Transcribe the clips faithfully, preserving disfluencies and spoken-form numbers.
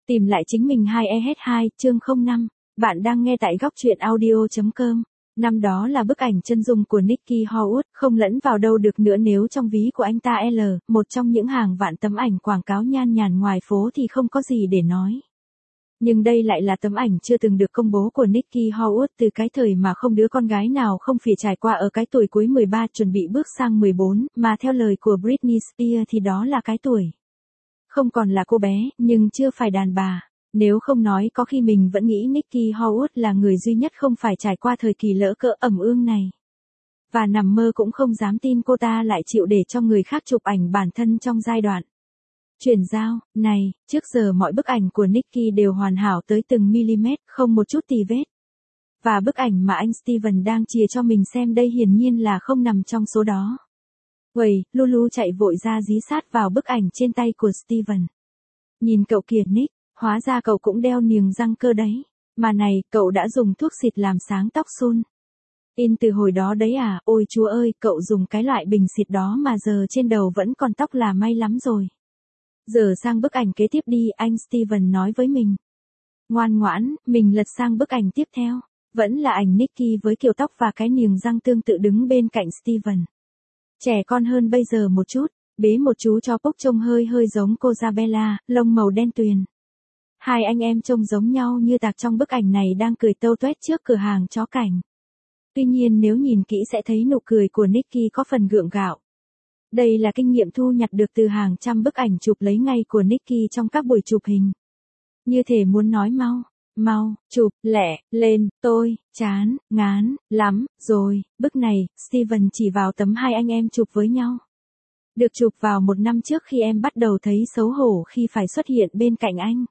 Tìm lại chính mình hai E H hai, chương không năm. Bạn đang nghe tại góc truyện audio chấm com. Năm đó là bức ảnh chân dung của Nicky Howard, không lẫn vào đâu được nữa nếu trong ví của anh ta L, một trong những hàng vạn tấm ảnh quảng cáo nhan nhản ngoài phố thì không có gì để nói. Nhưng đây lại là tấm ảnh chưa từng được công bố của Nicky Howard từ cái thời mà không đứa con gái nào không phải trải qua ở cái tuổi cuối mười ba chuẩn bị bước sang mười bốn, mà theo lời của Britney Spears thì đó là cái tuổi. Không còn là cô bé, nhưng chưa phải đàn bà. Nếu không nói có khi mình vẫn nghĩ Nicky Howard là người duy nhất không phải trải qua thời kỳ lỡ cỡ ẩm ương này. Và nằm mơ cũng không dám tin cô ta lại chịu để cho người khác chụp ảnh bản thân trong giai đoạn chuyển giao này. Trước giờ mọi bức ảnh của Nicky đều hoàn hảo tới từng mm, không một chút tì vết. Và bức ảnh mà anh Steven đang chìa cho mình xem đây hiển nhiên là không nằm trong số đó. Uầy, Lulu chạy vội ra dí sát vào bức ảnh trên tay của Steven. Nhìn cậu kìa Nick, hóa ra cậu cũng đeo niềng răng cơ đấy. Mà này, cậu đã dùng thuốc xịt làm sáng tóc Sun In từ hồi đó đấy à, ôi chúa ơi, cậu dùng cái loại bình xịt đó mà giờ trên đầu vẫn còn tóc là may lắm rồi. Giờ sang bức ảnh kế tiếp đi, anh Steven nói với mình. Ngoan ngoãn, mình lật sang bức ảnh tiếp theo. Vẫn là ảnh Nicky với kiểu tóc và cái niềng răng tương tự đứng bên cạnh Steven. Trẻ con hơn bây giờ một chút, bế một chú chó Pug trông hơi hơi giống cô Isabella, lông màu đen tuyền. Hai anh em trông giống nhau như tạc trong bức ảnh này đang cười tâu tuét trước cửa hàng chó cảnh. Tuy nhiên nếu nhìn kỹ sẽ thấy nụ cười của Nicky có phần gượng gạo. Đây là kinh nghiệm thu nhặt được từ hàng trăm bức ảnh chụp lấy ngay của Nicky trong các buổi chụp hình. Như thể muốn nói mau, mau, chụp, lẹ, lên, tôi, chán, ngán, lắm, rồi, bức này, Steven chỉ vào tấm hai anh em chụp với nhau. Được chụp vào một năm trước khi em bắt đầu thấy xấu hổ khi phải xuất hiện bên cạnh anh.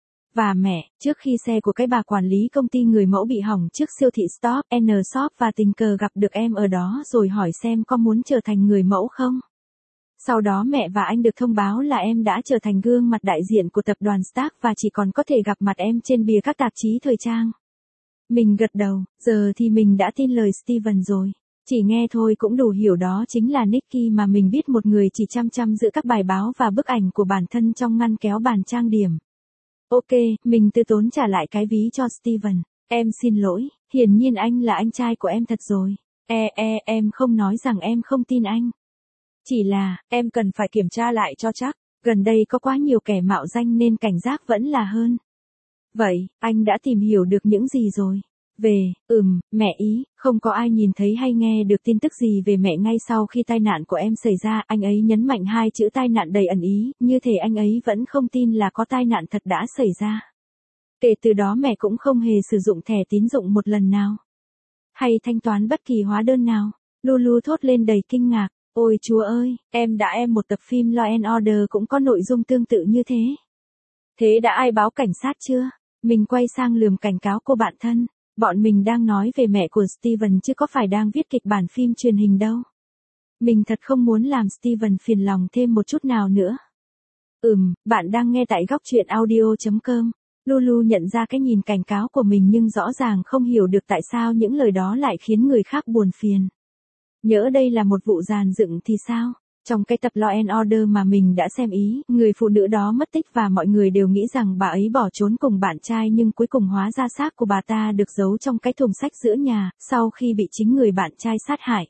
Và mẹ, trước khi xe của cái bà quản lý công ty người mẫu bị hỏng trước siêu thị Stop and Shop và tình cờ gặp được em ở đó rồi hỏi xem có muốn trở thành người mẫu không. Sau đó mẹ và anh được thông báo là em đã trở thành gương mặt đại diện của tập đoàn Stark và chỉ còn có thể gặp mặt em trên bìa các tạp chí thời trang. Mình gật đầu, giờ thì mình đã tin lời Steven rồi. Chỉ nghe thôi cũng đủ hiểu đó chính là Nicky mà mình biết, một người chỉ chăm chăm giữ các bài báo và bức ảnh của bản thân trong ngăn kéo bàn trang điểm. Ok, mình từ tốn trả lại cái ví cho Steven. Em xin lỗi, hiển nhiên anh là anh trai của em thật rồi. E e em không nói rằng em không tin anh. Chỉ là, em cần phải kiểm tra lại cho chắc, gần đây có quá nhiều kẻ mạo danh nên cảnh giác vẫn là hơn. Vậy, anh đã tìm hiểu được những gì rồi? Về, ừm, mẹ ý, không có ai nhìn thấy hay nghe được tin tức gì về mẹ ngay sau khi tai nạn của em xảy ra. Anh ấy nhấn mạnh hai chữ tai nạn đầy ẩn ý, như thể anh ấy vẫn không tin là có tai nạn thật đã xảy ra. Kể từ đó mẹ cũng không hề sử dụng thẻ tín dụng một lần nào. Hay thanh toán bất kỳ hóa đơn nào. Lulu thốt lên đầy kinh ngạc. Ôi chúa ơi, em đã em một tập phim Law and Order cũng có nội dung tương tự như thế. Thế đã ai báo cảnh sát chưa? Mình quay sang lườm cảnh cáo cô bạn thân. Bọn mình đang nói về mẹ của Steven chứ có phải đang viết kịch bản phim truyền hình đâu. Mình thật không muốn làm Steven phiền lòng thêm một chút nào nữa. Ừm, bạn đang nghe tại góc truyện audio chấm com. Lulu nhận ra cái nhìn cảnh cáo của mình nhưng rõ ràng không hiểu được tại sao những lời đó lại khiến người khác buồn phiền. Nhỡ đây là một vụ dàn dựng thì sao? Trong cái tập Law and Order mà mình đã xem ý, người phụ nữ đó mất tích và mọi người đều nghĩ rằng bà ấy bỏ trốn cùng bạn trai, nhưng cuối cùng hóa ra xác của bà ta được giấu trong cái thùng sách giữa nhà, sau khi bị chính người bạn trai sát hại.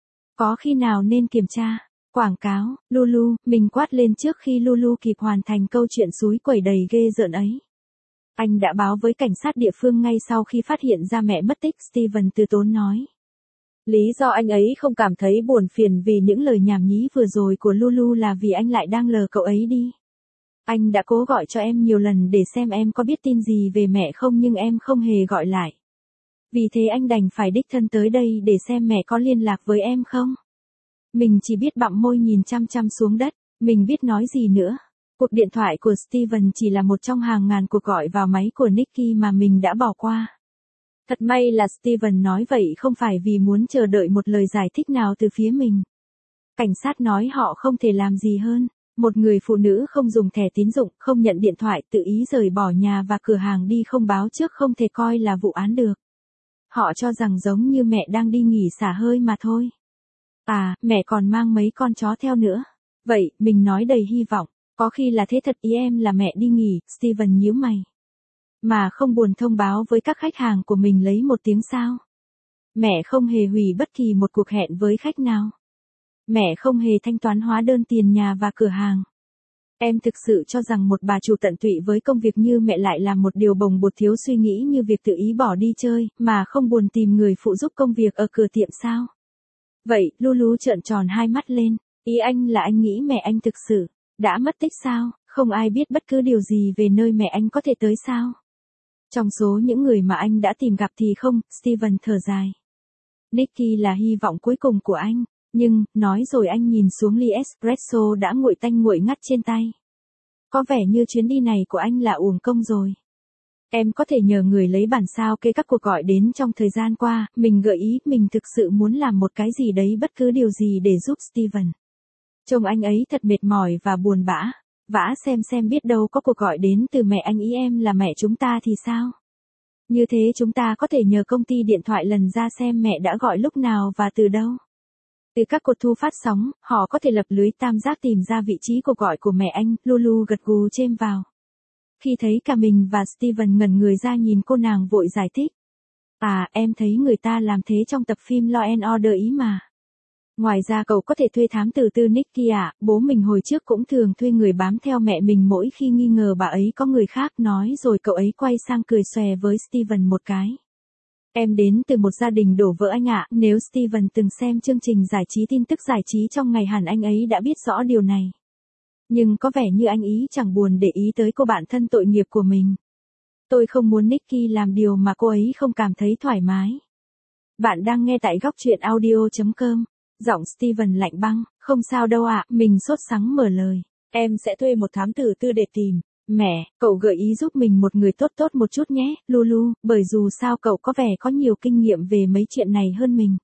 Có khi nào nên kiểm tra? Quảng cáo, Lulu, mình quát lên trước khi Lulu kịp hoàn thành câu chuyện xúi quẩy đầy ghê rợn ấy. Anh đã báo với cảnh sát địa phương ngay sau khi phát hiện ra mẹ mất tích, Steven từ tốn nói. Lý do anh ấy không cảm thấy buồn phiền vì những lời nhảm nhí vừa rồi của Lulu là vì anh lại đang lờ cậu ấy đi. Anh đã cố gọi cho em nhiều lần để xem em có biết tin gì về mẹ không, nhưng em không hề gọi lại. Vì thế anh đành phải đích thân tới đây để xem mẹ có liên lạc với em không. Mình chỉ biết bặm môi nhìn chăm chăm xuống đất, mình biết nói gì nữa. Cuộc điện thoại của Steven chỉ là một trong hàng ngàn cuộc gọi vào máy của Nicky mà mình đã bỏ qua. Thật may là Steven nói vậy không phải vì muốn chờ đợi một lời giải thích nào từ phía mình. Cảnh sát nói họ không thể làm gì hơn. Một người phụ nữ không dùng thẻ tín dụng, không nhận điện thoại, tự ý rời bỏ nhà và cửa hàng đi không báo trước không thể coi là vụ án được. Họ cho rằng giống như mẹ đang đi nghỉ xả hơi mà thôi. À, mẹ còn mang mấy con chó theo nữa. Vậy, mình nói đầy hy vọng. Có khi là thế thật, ý em là mẹ đi nghỉ, Steven nhíu mày. Mà không buồn thông báo với các khách hàng của mình lấy một tiếng sao? Mẹ không hề hủy bất kỳ một cuộc hẹn với khách nào. Mẹ không hề thanh toán hóa đơn tiền nhà và cửa hàng. Em thực sự cho rằng một bà chủ tận tụy với công việc như mẹ lại làm một điều bồng bột thiếu suy nghĩ như việc tự ý bỏ đi chơi, mà không buồn tìm người phụ giúp công việc ở cửa tiệm sao? Vậy, Lulu trợn tròn hai mắt lên, ý anh là anh nghĩ mẹ anh thực sự đã mất tích sao? Không ai biết bất cứ điều gì về nơi mẹ anh có thể tới sao? Trong số những người mà anh đã tìm gặp thì không, Steven thở dài. Nicky là hy vọng cuối cùng của anh. Nhưng, nói rồi anh nhìn xuống ly espresso đã nguội tanh nguội ngắt trên tay. Có vẻ như chuyến đi này của anh là uổng công rồi. Em có thể nhờ người lấy bản sao kê các cuộc gọi đến trong thời gian qua, mình gợi ý mình thực sự muốn làm một cái gì đấy bất cứ điều gì để giúp Steven. Trông anh ấy thật mệt mỏi và buồn bã, vã xem xem biết đâu có cuộc gọi đến từ mẹ anh, ý em là mẹ chúng ta thì sao? Như thế chúng ta có thể nhờ công ty điện thoại lần ra xem mẹ đã gọi lúc nào và từ đâu. Từ các cột thu phát sóng, họ có thể lập lưới tam giác tìm ra vị trí cuộc gọi của mẹ anh, Lulu gật gù chêm vào. Khi thấy cả mình và Steven ngẩn người ra nhìn cô, nàng vội giải thích. À, em thấy người ta làm thế trong tập phim Law and Order ý mà. Ngoài ra cậu có thể thuê thám tử tư Nicky ạ, bố mình hồi trước cũng thường thuê người bám theo mẹ mình mỗi khi nghi ngờ bà ấy có người khác, nói rồi cậu ấy quay sang cười xòe với Steven một cái. Em đến từ một gia đình đổ vỡ anh ạ, nếu Steven từng xem chương trình giải trí tin tức giải trí trong ngày hẳn anh ấy đã biết rõ điều này. Nhưng có vẻ như anh ý chẳng buồn để ý tới cô bạn thân tội nghiệp của mình. Tôi không muốn Nicky làm điều mà cô ấy không cảm thấy thoải mái. Bạn đang nghe tại góc truyện audio chấm com. Giọng Steven lạnh băng, không sao đâu ạ, mình sốt sắng mở lời. Em sẽ thuê một thám tử tư để tìm. Mẹ, cậu gợi ý giúp mình một người tốt tốt một chút nhé, Lulu, bởi dù sao cậu có vẻ có nhiều kinh nghiệm về mấy chuyện này hơn mình.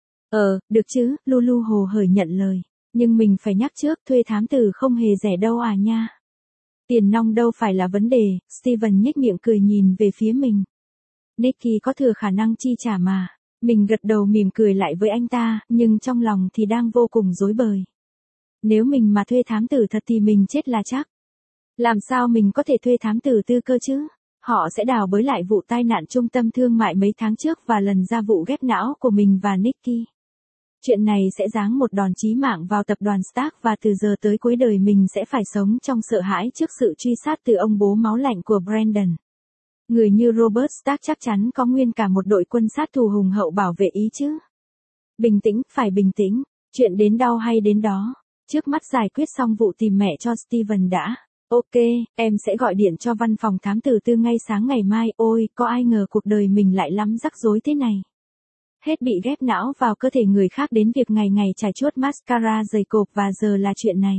Ờ, được chứ, Lulu hồ hởi nhận lời. Nhưng mình phải nhắc trước, thuê thám tử không hề rẻ đâu à nha. Tiền nong đâu phải là vấn đề, Steven nhếch miệng cười nhìn về phía mình. Nicky có thừa khả năng chi trả mà. Mình gật đầu mỉm cười lại với anh ta, nhưng trong lòng thì đang vô cùng rối bời. Nếu mình mà thuê thám tử thật thì mình chết là chắc. Làm sao mình có thể thuê thám tử tư cơ chứ? Họ sẽ đào bới lại vụ tai nạn trung tâm thương mại mấy tháng trước và lần ra vụ ghép não của mình và Nicky. Chuyện này sẽ giáng một đòn chí mạng vào tập đoàn Stark và từ giờ tới cuối đời mình sẽ phải sống trong sợ hãi trước sự truy sát từ ông bố máu lạnh của Brandon. Người như Robert Stark chắc chắn có nguyên cả một đội quân sát thủ hùng hậu bảo vệ ý chứ. Bình tĩnh, phải bình tĩnh, chuyện đến đâu hay đến đó. Trước mắt giải quyết xong vụ tìm mẹ cho Steven đã. Ok, em sẽ gọi điện cho văn phòng thám tử tư ngay sáng ngày mai. Ôi, có ai ngờ cuộc đời mình lại lắm rắc rối thế này. Hết bị ghép não vào cơ thể người khác đến việc ngày ngày chải chuốt mascara dày cộp và giờ là chuyện này.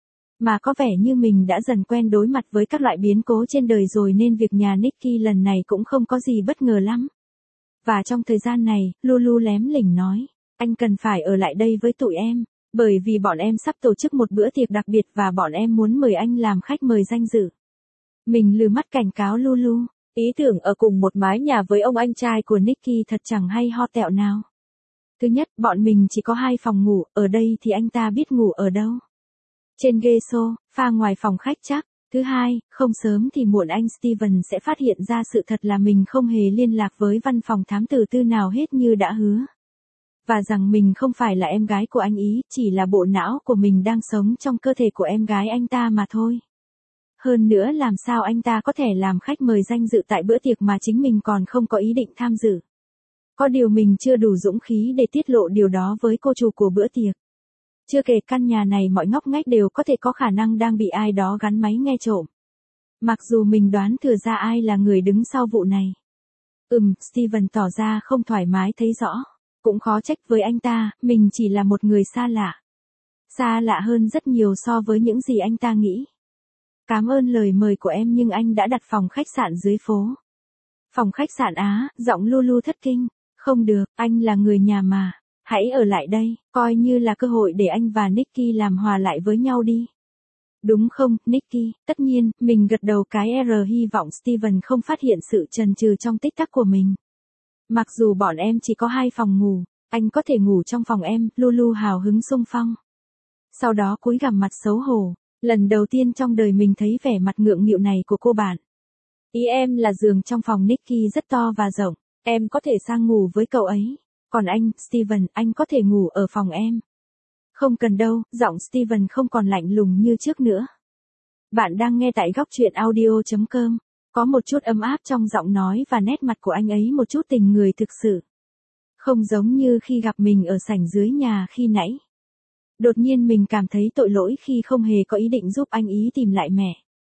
Mà có vẻ như mình đã dần quen đối mặt với các loại biến cố trên đời rồi nên việc nhà Nicky lần này cũng không có gì bất ngờ lắm. Và trong thời gian này, Lulu lém lỉnh nói, anh cần phải ở lại đây với tụi em, bởi vì bọn em sắp tổ chức một bữa tiệc đặc biệt và bọn em muốn mời anh làm khách mời danh dự. Mình lừ mắt cảnh cáo Lulu, ý tưởng ở cùng một mái nhà với ông anh trai của Nicky thật chẳng hay ho tẹo nào. Thứ nhất, bọn mình chỉ có hai phòng ngủ, ở đây thì anh ta biết ngủ ở đâu. Trên ghế sofa ngoài phòng khách chắc. Thứ hai, không sớm thì muộn anh Steven sẽ phát hiện ra sự thật là mình không hề liên lạc với văn phòng thám tử tư nào hết như đã hứa. Và rằng mình không phải là em gái của anh ý, chỉ là bộ não của mình đang sống trong cơ thể của em gái anh ta mà thôi. Hơn nữa làm sao anh ta có thể làm khách mời danh dự tại bữa tiệc mà chính mình còn không có ý định tham dự. Có điều mình chưa đủ dũng khí để tiết lộ điều đó với cô chủ của bữa tiệc. Chưa kể căn nhà này mọi ngóc ngách đều có thể có khả năng đang bị ai đó gắn máy nghe trộm. Mặc dù mình đoán thừa ra ai là người đứng sau vụ này. Ừm, Steven tỏ ra không thoải mái thấy rõ. Cũng khó trách với anh ta, mình chỉ là một người xa lạ. Xa lạ hơn rất nhiều so với những gì anh ta nghĩ. Cảm ơn lời mời của em nhưng anh đã đặt phòng khách sạn dưới phố. Phòng khách sạn á, giọng Lulu thất kinh. Không được, anh là người nhà mà. Hãy ở lại đây, coi như là cơ hội để anh và Nicky làm hòa lại với nhau đi. Đúng không, Nicky? Tất nhiên, mình gật đầu cái R hy vọng Steven không phát hiện sự chần chừ trong tích tắc của mình. Mặc dù bọn em chỉ có hai phòng ngủ, anh có thể ngủ trong phòng em, Lulu hào hứng xung phong. Sau đó cúi gằm mặt xấu hổ, Lần đầu tiên trong đời mình thấy vẻ mặt ngượng nghịu này của cô bạn. Ý em là giường trong phòng Nicky rất to và rộng, em có thể sang ngủ với cậu ấy. Còn anh, Steven, anh có thể ngủ ở phòng em. Không cần đâu, giọng Steven không còn lạnh lùng như trước nữa. Bạn đang nghe tại góc truyện audio chấm com. Có một chút ấm áp trong giọng nói và nét mặt của anh ấy một chút tình người thực sự. Không giống như khi gặp mình ở sảnh dưới nhà khi nãy. Đột nhiên mình cảm thấy tội lỗi khi không hề có ý định giúp anh ý tìm lại mẹ.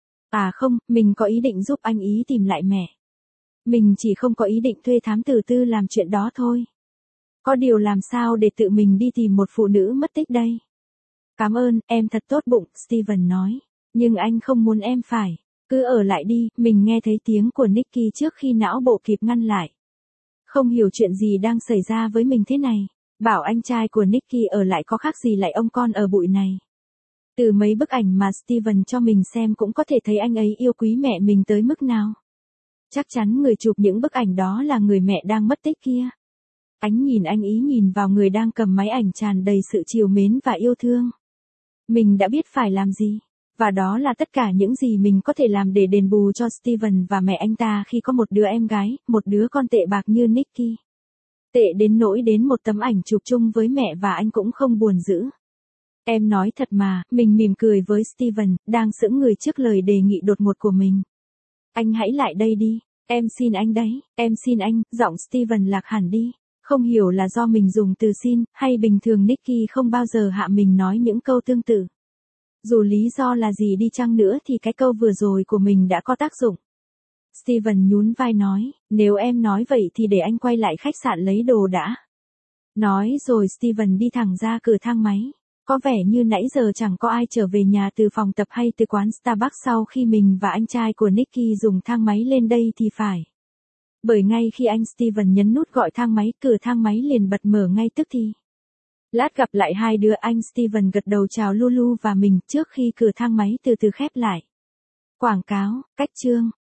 À không, mình có ý định giúp anh ý tìm lại mẹ. Mình chỉ không có ý định thuê thám tử tư làm chuyện đó thôi. Có điều làm sao để tự mình đi tìm một phụ nữ mất tích đây? Cảm ơn, em thật tốt bụng, Steven nói. Nhưng anh không muốn em phải. Cứ ở lại đi, mình nghe thấy tiếng của Nicky trước khi não bộ kịp ngăn lại. Không hiểu chuyện gì đang xảy ra với mình thế này. Bảo anh trai của Nicky ở lại có khác gì lại ông con ở bụi này. Từ mấy bức ảnh mà Steven cho mình xem cũng có thể thấy anh ấy yêu quý mẹ mình tới mức nào. Chắc chắn người chụp những bức ảnh đó là người mẹ đang mất tích kia. Ánh nhìn anh ý nhìn vào người đang cầm máy ảnh tràn đầy sự trìu mến và yêu thương. Mình đã biết phải làm gì. Và đó là tất cả những gì mình có thể làm để đền bù cho Steven và mẹ anh ta khi có một đứa em gái, một đứa con tệ bạc như Nicky. Tệ đến nỗi đến một tấm ảnh chụp chung với mẹ và anh cũng không buồn giữ. Em nói thật mà, mình mỉm cười với Steven, đang sững người trước lời đề nghị đột ngột của mình. Anh hãy lại đây đi, em xin anh đấy, em xin anh, giọng Steven lạc hẳn đi. Không hiểu là do mình dùng từ xin, hay bình thường Nicky không bao giờ hạ mình nói những câu tương tự. Dù lý do là gì đi chăng nữa thì cái câu vừa rồi của mình đã có tác dụng. Steven nhún vai nói, nếu em nói vậy thì để anh quay lại khách sạn lấy đồ đã. Nói rồi Steven đi thẳng ra cửa thang máy. Có vẻ như nãy giờ chẳng có ai trở về nhà từ phòng tập hay từ quán Starbucks sau khi mình và anh trai của Nicky dùng thang máy lên đây thì phải. Bởi ngay khi anh Steven nhấn nút gọi thang máy, cửa thang máy liền bật mở ngay tức thì. Lát gặp lại hai đứa, anh Steven gật đầu chào Lulu và mình trước khi cửa thang máy từ từ khép lại. Quảng cáo, cách chương.